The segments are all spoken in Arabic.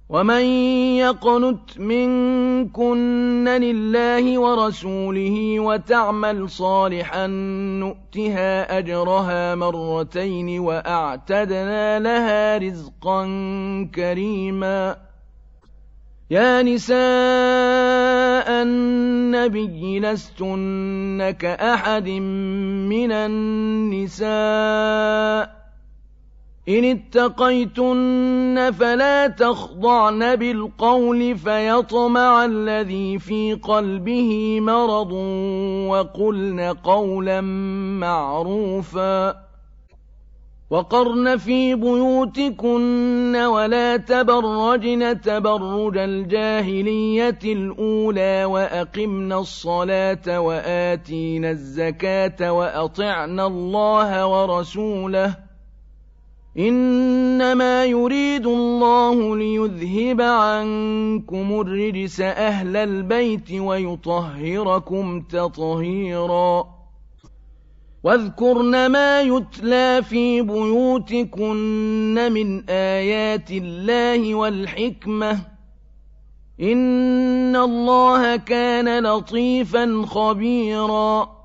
ومن يقنت منكن لله ورسوله وتعمل صالحا نؤتها أجرها مرتين وأعتدنا لها رزقا كريما. يا نساء النبي لستن كأحد من النساء إن اتقيتن فلا تخضعن بالقول فيطمع الذي في قلبه مرض وقلن قولا معروفا. وقرن في بيوتكن ولا تبرجن تبرج الجاهلية الأولى وأقمن الصلاة وآتين الزكاة وأطعن الله ورسوله إنما يريد الله ليذهب عنكم الرجس أهل البيت ويطهركم تطهيرا. واذكرن ما يتلى في بيوتكن من آيات الله والحكمة إن الله كان لطيفا خبيرا.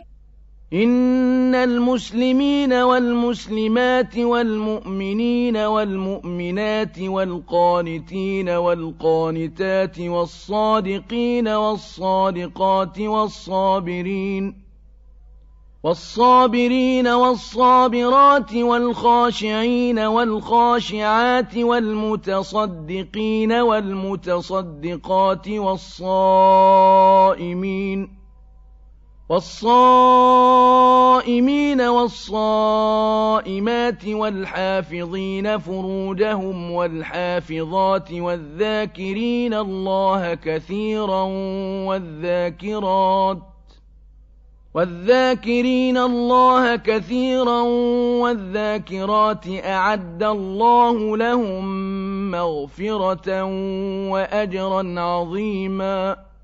إن المسلمين والمسلمات والمؤمنين والمؤمنات والقانتين والقانتات والصادقين والصادقات والصابرين والصابرات والخاشعين والخاشعات والمتصدقين والمتصدقات والصائمين والصائمات والحافظين فروجهم والحافظات والذاكرين الله كثيرا والذاكرات أعد الله لهم مغفرة وأجرا عظيما.